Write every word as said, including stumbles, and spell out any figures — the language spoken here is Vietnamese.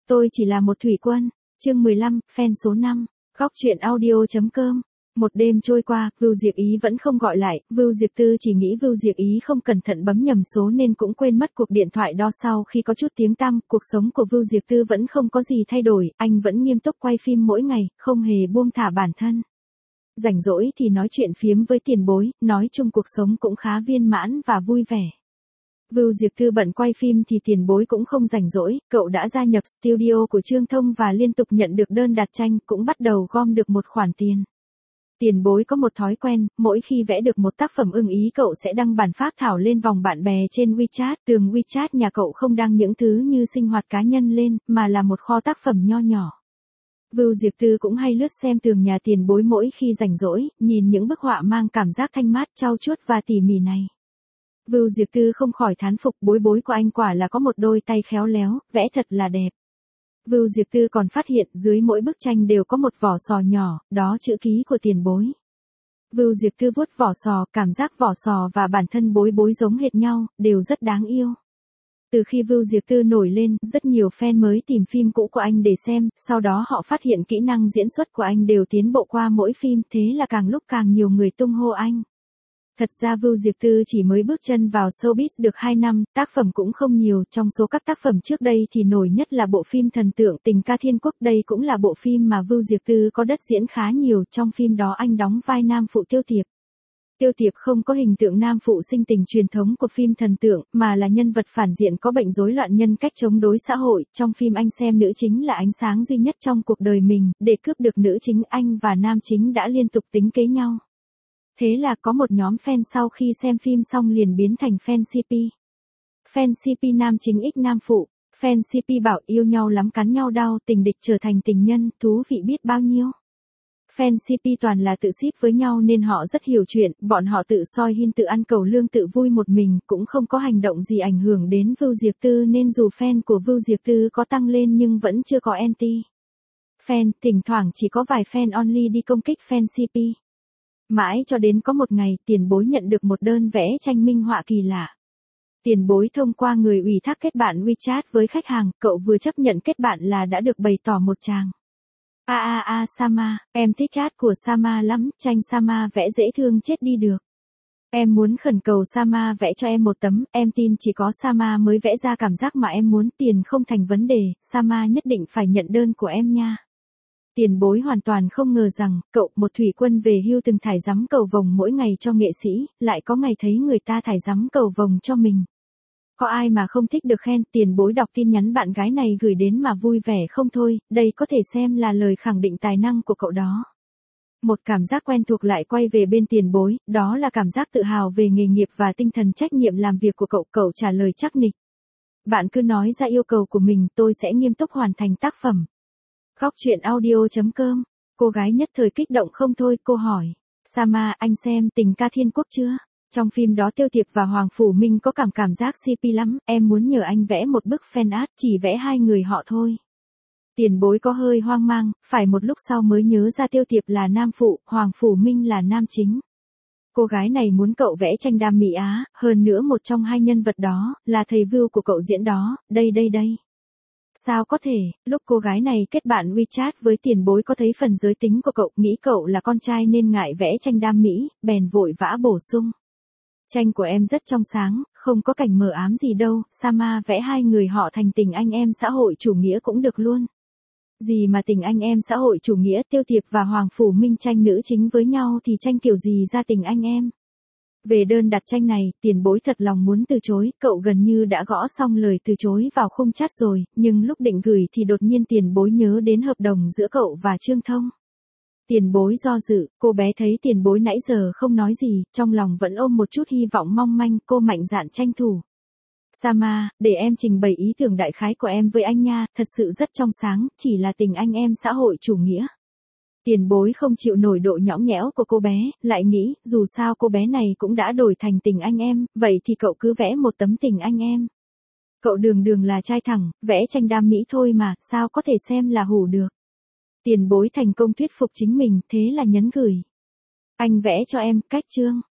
Tôi chỉ là một thủy quân. Chương mười lăm, fan số năm. Góc truyện audio.com. Một đêm trôi qua, Vưu Diệc Ý vẫn không gọi lại, Vưu Diệc Tư chỉ nghĩ Vưu Diệc Ý không cẩn thận bấm nhầm số nên cũng quên mất cuộc điện thoại đó. Sau khi có chút tiếng tăm, cuộc sống của Vưu Diệc Tư vẫn không có gì thay đổi, anh vẫn nghiêm túc quay phim mỗi ngày, không hề buông thả bản thân. Rảnh rỗi thì nói chuyện phiếm với tiền bối, nói chung cuộc sống cũng khá viên mãn và vui vẻ. Vưu Diệc Tư bận quay phim thì tiền bối cũng không rảnh rỗi, cậu đã gia nhập studio của Trương Thông và liên tục nhận được đơn đặt tranh, cũng bắt đầu gom được một khoản tiền. Tiền bối có một thói quen, mỗi khi vẽ được một tác phẩm ưng ý cậu sẽ đăng bản phác thảo lên vòng bạn bè trên WeChat. Tường WeChat nhà cậu không đăng những thứ như sinh hoạt cá nhân lên, mà là một kho tác phẩm nho nhỏ. Vưu Diệc Tư cũng hay lướt xem tường nhà tiền bối mỗi khi rảnh rỗi, nhìn những bức họa mang cảm giác thanh mát, trau chuốt và tỉ mỉ này. Vưu Diệc Tư không khỏi thán phục, bối bối của anh quả là có một đôi tay khéo léo, vẽ thật là đẹp. Vưu Diệc Tư còn phát hiện dưới mỗi bức tranh đều có một vỏ sò nhỏ, đó chữ ký của tiền bối. Vưu Diệc Tư vuốt vỏ sò, cảm giác vỏ sò và bản thân bối bối giống hệt nhau, đều rất đáng yêu. Từ khi Vưu Diệc Tư nổi lên, rất nhiều fan mới tìm phim cũ của anh để xem, sau đó họ phát hiện kỹ năng diễn xuất của anh đều tiến bộ qua mỗi phim, thế là càng lúc càng nhiều người tung hô anh. Thật ra Vưu Diệc Tư chỉ mới bước chân vào showbiz được hai năm, tác phẩm cũng không nhiều, trong số các tác phẩm trước đây thì nổi nhất là bộ phim thần tượng Tình Ca Thiên Quốc, đây cũng là bộ phim mà Vưu Diệc Tư có đất diễn khá nhiều, trong phim đó anh đóng vai nam phụ Tiêu Tiệp. Tiêu Tiệp không có hình tượng nam phụ sinh tình truyền thống của phim thần tượng, mà là nhân vật phản diện có bệnh rối loạn nhân cách chống đối xã hội, trong phim anh xem nữ chính là ánh sáng duy nhất trong cuộc đời mình, để cướp được nữ chính anh và nam chính đã liên tục tính kế nhau. Thế là có một nhóm fan sau khi xem phim xong liền biến thành fan xê pê. Fan xê pê nam chính x nam phụ, fan xê pê bảo yêu nhau lắm cắn nhau đau, tình địch trở thành tình nhân, thú vị biết bao nhiêu. Fan xê pê toàn là tự ship với nhau nên họ rất hiểu chuyện, bọn họ tự soi hin tự ăn cầu lương tự vui một mình, cũng không có hành động gì ảnh hưởng đến Vưu Diệc Tư nên dù fan của Vưu Diệc Tư có tăng lên nhưng vẫn chưa có anti. Fan, thỉnh thoảng chỉ có vài fan only đi công kích fan xê pê. Mãi cho đến có một ngày, tiền bối nhận được một đơn vẽ tranh minh họa kỳ lạ. Tiền bối thông qua người ủy thác kết bạn WeChat với khách hàng, cậu vừa chấp nhận kết bạn là đã được bày tỏ một tràng. A a a Sama, em thích art của Sama lắm, tranh Sama vẽ dễ thương chết đi được. Em muốn khẩn cầu Sama vẽ cho em một tấm, em tin chỉ có Sama mới vẽ ra cảm giác mà em muốn, tiền không thành vấn đề, Sama nhất định phải nhận đơn của em nha. Tiền bối hoàn toàn không ngờ rằng, cậu, một thủy quân về hưu từng thải giắm cầu vồng mỗi ngày cho nghệ sĩ, lại có ngày thấy người ta thải giắm cầu vồng cho mình. Có ai mà không thích được khen, tiền bối đọc tin nhắn bạn gái này gửi đến mà vui vẻ không thôi, đây có thể xem là lời khẳng định tài năng của cậu đó. Một cảm giác quen thuộc lại quay về bên tiền bối, đó là cảm giác tự hào về nghề nghiệp và tinh thần trách nhiệm làm việc của cậu, cậu trả lời chắc nịch. Bạn cứ nói ra yêu cầu của mình, tôi sẽ nghiêm túc hoàn thành tác phẩm. Góc truyện audio.com. Cô gái nhất thời kích động không thôi, cô hỏi. Sama, anh xem Tình Ca Thiên Quốc chưa? Trong phim đó Tiêu Tiệp và Hoàng Phủ Minh có cảm cảm giác xê pê lắm, em muốn nhờ anh vẽ một bức fan art, chỉ vẽ hai người họ thôi. Tiền bối có hơi hoang mang, phải một lúc sau mới nhớ ra Tiêu Tiệp là nam phụ, Hoàng Phủ Minh là nam chính. Cô gái này muốn cậu vẽ tranh đam mỹ Á, hơn nữa một trong hai nhân vật đó, là thầy Vưu của cậu diễn đó, đây đây đây. Sao có thể, lúc cô gái này kết bạn WeChat với tiền bối có thấy phần giới tính của cậu, nghĩ cậu là con trai nên ngại vẽ tranh đam mỹ, bèn vội vã bổ sung. Tranh của em rất trong sáng, không có cảnh mờ ám gì đâu, Sama vẽ hai người họ thành tình anh em xã hội chủ nghĩa cũng được luôn. Gì mà tình anh em xã hội chủ nghĩa, Tiêu Tiệp và Hoàng Phủ Minh tranh nữ chính với nhau thì tranh kiểu gì ra tình anh em. Về đơn đặt tranh này, tiền bối thật lòng muốn từ chối, cậu gần như đã gõ xong lời từ chối vào khung chat rồi, nhưng lúc định gửi thì đột nhiên tiền bối nhớ đến hợp đồng giữa cậu và Trương Thông. Tiền bối do dự, cô bé thấy tiền bối nãy giờ không nói gì, trong lòng vẫn ôm một chút hy vọng mong manh, cô mạnh dạn tranh thủ. Sama, để em trình bày ý tưởng đại khái của em với anh nha, thật sự rất trong sáng, chỉ là tình anh em xã hội chủ nghĩa. Tiền bối không chịu nổi độ nhõng nhẽo của cô bé, lại nghĩ, dù sao cô bé này cũng đã đổi thành tình anh em, vậy thì cậu cứ vẽ một tấm tình anh em. Cậu đường đường là trai thẳng, vẽ tranh đam mỹ thôi mà, sao có thể xem là hủ được. Tiền bối thành công thuyết phục chính mình, thế là nhấn gửi. Anh vẽ cho em, cách chương.